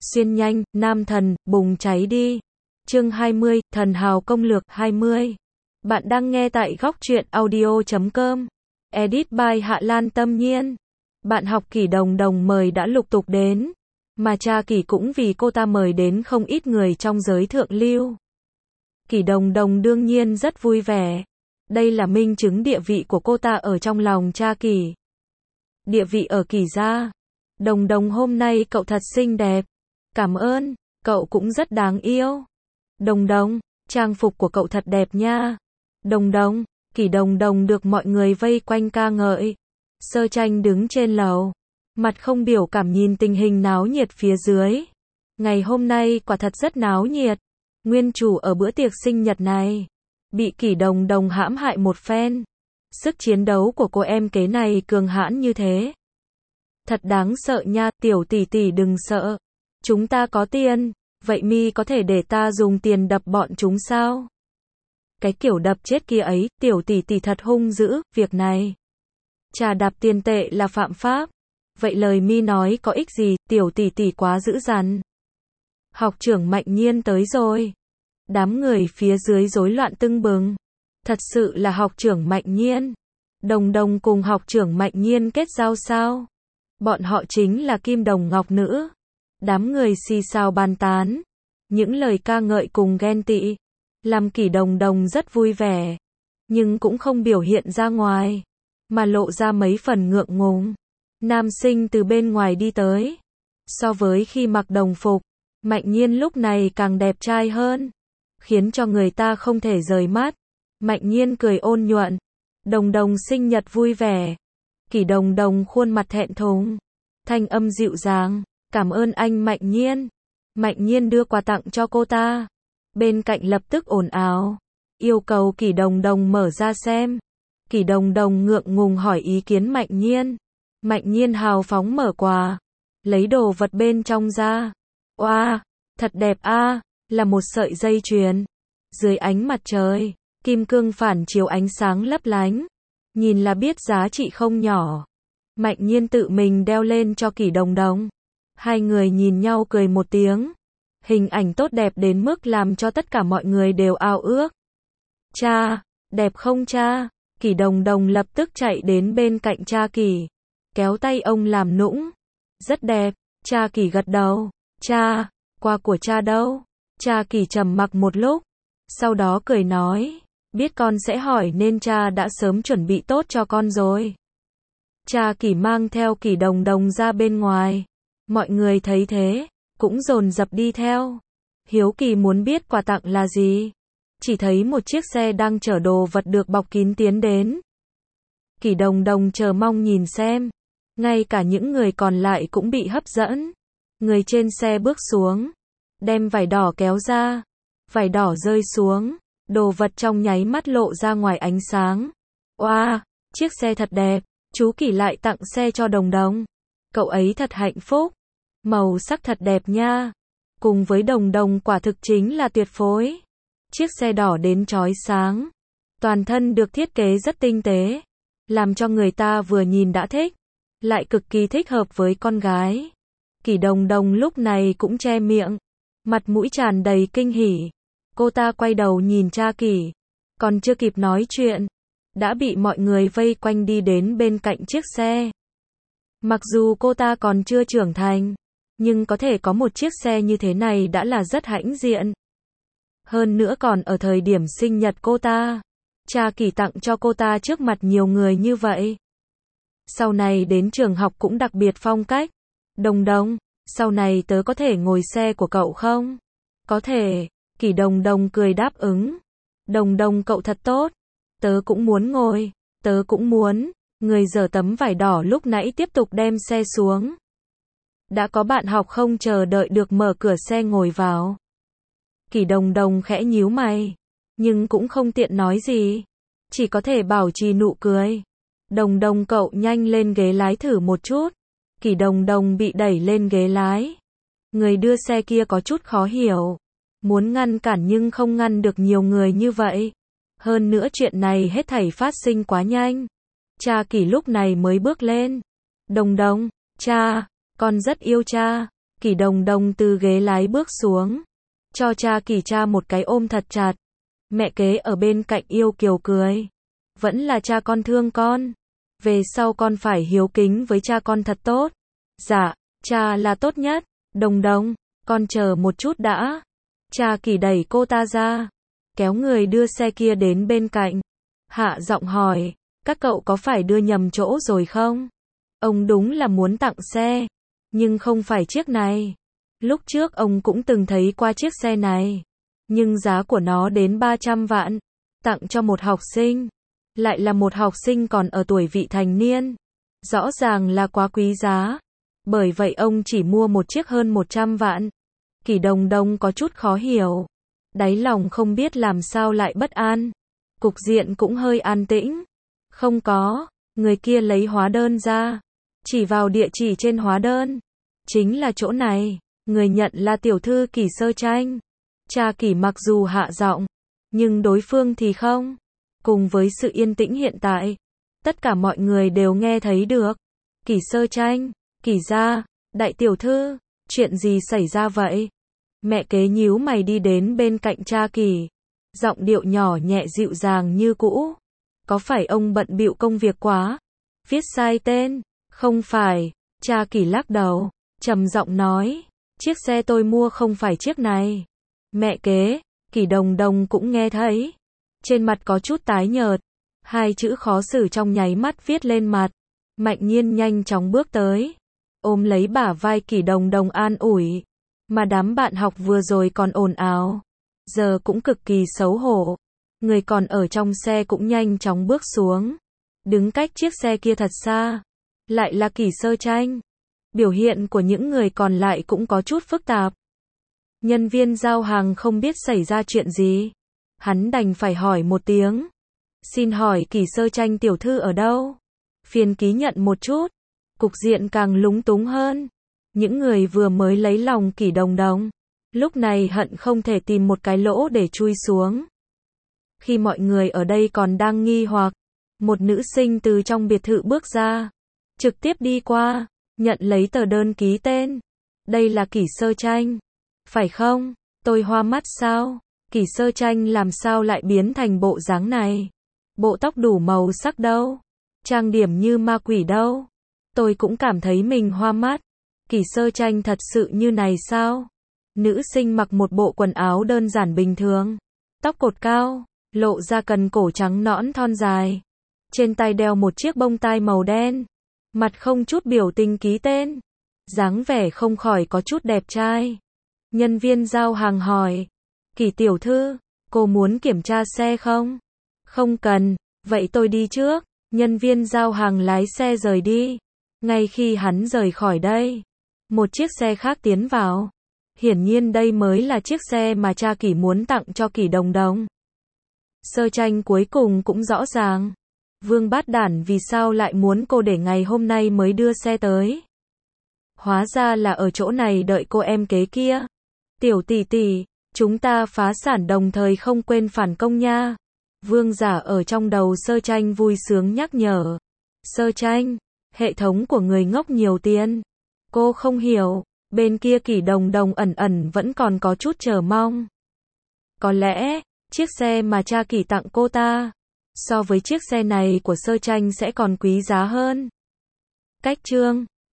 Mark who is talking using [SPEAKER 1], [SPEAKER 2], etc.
[SPEAKER 1] Xuyên nhanh, nam thần, bùng cháy đi. Chương 20, thần hào công lược 20. Bạn đang nghe tại góc truyện audio.com. Edit by Hạ Lan Tâm Nhiên. Bạn học Kỷ Đồng Đồng mời đã lục tục đến, mà cha Kỷ cũng vì cô ta mời đến không ít người trong giới thượng lưu. Kỷ Đồng Đồng đương nhiên rất vui vẻ. Đây là minh chứng địa vị của cô ta ở trong lòng cha Kỷ. Địa vị ở Kỷ gia. Đồng Đồng hôm nay cậu thật xinh đẹp. Cảm ơn, cậu cũng rất đáng yêu. Đồng Đồng, trang phục của cậu thật đẹp nha. Đồng Đồng, Kỷ Đồng Đồng được mọi người vây quanh ca ngợi. Sơ Tranh đứng trên lầu, mặt không biểu cảm nhìn tình hình náo nhiệt phía dưới. Ngày hôm nay quả thật rất náo nhiệt. Nguyên chủ ở bữa tiệc sinh nhật này bị Kỷ Đồng Đồng hãm hại một phen. Sức chiến đấu của cô em kế này cường hãn như thế. Thật đáng sợ nha, tiểu tỷ tỷ đừng sợ. Chúng ta có tiền, vậy mi có thể để ta dùng tiền đập bọn chúng sao? Cái kiểu đập chết kia ấy, tiểu tỷ tỷ thật hung dữ, việc này trà đạp tiền tệ là phạm pháp. Vậy lời mi nói có ích gì, tiểu tỷ tỷ quá dữ dằn. Học trưởng Mạnh Nhiên tới rồi. Đám người phía dưới rối loạn tưng bừng. Thật sự là học trưởng Mạnh Nhiên. Đồng Đồng cùng học trưởng Mạnh Nhiên kết giao sao? Bọn họ chính là Kim Đồng Ngọc Nữ. Đám người xì xào bàn tán. Những lời ca ngợi cùng ghen tị làm Kỷ Đồng Đồng rất vui vẻ, nhưng cũng không biểu hiện ra ngoài, mà lộ ra mấy phần ngượng ngùng. Nam sinh từ bên ngoài đi tới. So với khi mặc đồng phục, Mạnh Nhiên lúc này càng đẹp trai hơn, khiến cho người ta không thể rời mắt. Mạnh Nhiên cười ôn nhuận. Đồng Đồng sinh nhật vui vẻ. Kỷ Đồng Đồng khuôn mặt thẹn thùng, thanh âm dịu dàng. Cảm ơn anh Mạnh Nhiên. Mạnh Nhiên đưa quà tặng cho cô ta. Bên cạnh lập tức ồn ào, yêu cầu Kỷ Đồng Đồng mở ra xem. Kỷ Đồng Đồng ngượng ngùng hỏi ý kiến Mạnh Nhiên. Mạnh Nhiên hào phóng mở quà, lấy đồ vật bên trong ra. Oa, thật đẹp a, là một sợi dây chuyền. Dưới ánh mặt trời, kim cương phản chiếu ánh sáng lấp lánh, nhìn là biết giá trị không nhỏ. Mạnh Nhiên tự mình đeo lên cho Kỷ Đồng Đồng. Hai người nhìn nhau cười một tiếng. Hình ảnh tốt đẹp đến mức làm cho tất cả mọi người đều ao ước. Cha, đẹp không cha? Kỷ Đồng Đồng lập tức chạy đến bên cạnh cha Kỷ, kéo tay ông làm nũng. Rất đẹp. Cha Kỷ gật đầu. Cha, quà của cha đâu? Cha Kỷ trầm mặc một lúc, sau đó cười nói, biết con sẽ hỏi nên cha đã sớm chuẩn bị tốt cho con rồi. Cha Kỷ mang theo Kỷ Đồng Đồng ra bên ngoài. Mọi người thấy thế, cũng dồn dập đi theo. Hiếu kỳ muốn biết quà tặng là gì. Chỉ thấy một chiếc xe đang chở đồ vật được bọc kín tiến đến. Kỷ Đồng Đồng chờ mong nhìn xem. Ngay cả những người còn lại cũng bị hấp dẫn. Người trên xe bước xuống, đem vải đỏ kéo ra. Vải đỏ rơi xuống, đồ vật trong nháy mắt lộ ra ngoài ánh sáng. Oa, chiếc xe thật đẹp. Chú Kỷ lại tặng xe cho Đồng Đồng. Cậu ấy thật hạnh phúc. Màu sắc thật đẹp nha. Cùng với Đồng Đồng quả thực chính là tuyệt phối. Chiếc xe đỏ đến chói sáng. Toàn thân được thiết kế rất tinh tế, làm cho người ta vừa nhìn đã thích, lại cực kỳ thích hợp với con gái. Kỷ Đồng Đồng lúc này cũng che miệng, mặt mũi tràn đầy kinh hỉ. Cô ta quay đầu nhìn cha Kỷ, còn chưa kịp nói chuyện, đã bị mọi người vây quanh đi đến bên cạnh chiếc xe. Mặc dù cô ta còn chưa trưởng thành, nhưng có thể có một chiếc xe như thế này đã là rất hãnh diện. Hơn nữa còn ở thời điểm sinh nhật cô ta. Cha Kỷ tặng cho cô ta trước mặt nhiều người như vậy. Sau này đến trường học cũng đặc biệt phong cách. Đồng Đồng, sau này tớ có thể ngồi xe của cậu không? Có thể. Kỷ Đồng Đồng cười đáp ứng. Đồng Đồng cậu thật tốt. Tớ cũng muốn ngồi. Tớ cũng muốn. Người giở tấm vải đỏ lúc nãy tiếp tục đem xe xuống. Đã có bạn học không chờ đợi được mở cửa xe ngồi vào. Kỷ Đồng Đồng khẽ nhíu mày, nhưng cũng không tiện nói gì, chỉ có thể bảo trì nụ cười. Đồng Đồng cậu nhanh lên ghế lái thử một chút. Kỷ Đồng Đồng bị đẩy lên ghế lái. Người đưa xe kia có chút khó hiểu, muốn ngăn cản nhưng không ngăn được nhiều người như vậy. Hơn nữa chuyện này hết thảy phát sinh quá nhanh. Cha Kỷ lúc này mới bước lên. Đồng Đồng, cha, con rất yêu cha. Kỷ Đồng Đồng từ ghế lái bước xuống, cho cha Kỷ cha một cái ôm thật chặt. Mẹ kế ở bên cạnh yêu kiều cười. Vẫn là cha con thương con. Về sau con phải hiếu kính với cha con thật tốt. Dạ, cha là tốt nhất. Đồng Đồng, con chờ một chút đã. Cha Kỷ đẩy cô ta ra, kéo người đưa xe kia đến bên cạnh. Hạ giọng hỏi, các cậu có phải đưa nhầm chỗ rồi không? Ông đúng là muốn tặng xe, nhưng không phải chiếc này. Lúc trước ông cũng từng thấy qua chiếc xe này, nhưng giá của nó đến 300 vạn, tặng cho một học sinh, lại là một học sinh còn ở tuổi vị thành niên. Rõ ràng là quá quý giá, bởi vậy ông chỉ mua một chiếc hơn 100 vạn. Kỷ Đồng Đồng có chút khó hiểu, đáy lòng không biết làm sao lại bất an. Cục diện cũng hơi an tĩnh. Không có, người kia lấy hóa đơn ra, chỉ vào địa chỉ trên hóa đơn. Chính là chỗ này, người nhận là tiểu thư Kỷ Sơ Tranh. Cha Kỷ mặc dù hạ giọng, nhưng đối phương thì không. Cùng với sự yên tĩnh hiện tại, tất cả mọi người đều nghe thấy được. Kỷ Sơ Tranh, Kỷ gia, đại tiểu thư, chuyện gì xảy ra vậy? Mẹ kế nhíu mày đi đến bên cạnh cha Kỷ, giọng điệu nhỏ nhẹ dịu dàng như cũ. Có phải ông bận bịu công việc quá? Viết sai tên? Không phải, cha Kỷ lắc đầu, trầm giọng nói, chiếc xe tôi mua không phải chiếc này. Mẹ kế, Kỷ Đồng Đồng cũng nghe thấy. Trên mặt có chút tái nhợt, hai chữ khó xử trong nháy mắt viết lên mặt. Mạnh Nhiên nhanh chóng bước tới, ôm lấy bả vai Kỷ Đồng Đồng an ủi. Mà đám bạn học vừa rồi còn ồn ào, giờ cũng cực kỳ xấu hổ. Người còn ở trong xe cũng nhanh chóng bước xuống, đứng cách chiếc xe kia thật xa. Lại là Kỷ Sơ Tranh. Biểu hiện của những người còn lại cũng có chút phức tạp. Nhân viên giao hàng không biết xảy ra chuyện gì, hắn đành phải hỏi một tiếng. Xin hỏi Kỷ Sơ Tranh tiểu thư ở đâu? Phiền ký nhận một chút. Cục diện càng lúng túng hơn. Những người vừa mới lấy lòng Kỷ Đồng Đồng, lúc này hận không thể tìm một cái lỗ để chui xuống. Khi mọi người ở đây còn đang nghi hoặc, một nữ sinh từ trong biệt thự bước ra, trực tiếp đi qua, nhận lấy tờ đơn ký tên. Đây là Kỷ Sơ Tranh, phải không? Tôi hoa mắt sao? Kỷ Sơ Tranh làm sao lại biến thành bộ dáng này? Bộ tóc đủ màu sắc đâu? Trang điểm như ma quỷ đâu? Tôi cũng cảm thấy mình hoa mắt. Kỷ Sơ Tranh thật sự như này sao? Nữ sinh mặc một bộ quần áo đơn giản bình thường, tóc cột cao, lộ ra cần cổ trắng nõn thon dài. Trên tay đeo một chiếc bông tai màu đen, mặt không chút biểu tình ký tên. Dáng vẻ không khỏi có chút đẹp trai. Nhân viên giao hàng hỏi, Kỷ tiểu thư, cô muốn kiểm tra xe không? Không cần, vậy tôi đi trước. Nhân viên giao hàng lái xe rời đi. Ngay khi hắn rời khỏi đây, một chiếc xe khác tiến vào. Hiển nhiên đây mới là chiếc xe mà cha Kỷ muốn tặng cho Kỷ Đồng Đồng. Sơ Tranh cuối cùng cũng rõ ràng, Vương Bát Đản vì sao lại muốn cô để ngày hôm nay mới đưa xe tới. Hóa ra là ở chỗ này đợi cô em kế kia. Tiểu tỷ tỷ, chúng ta phá sản đồng thời không quên phản công nha. Vương Giả ở trong đầu Sơ Tranh vui sướng nhắc nhở. Sơ Tranh, hệ thống của người ngốc nhiều tiền. Cô không hiểu, bên kia Kỷ Đồng Đồng ẩn ẩn vẫn còn có chút chờ mong. Có lẽ, chiếc xe mà cha Kỷ tặng cô ta, so với chiếc xe này của Sơ Tranh sẽ còn quý giá hơn. Cách chương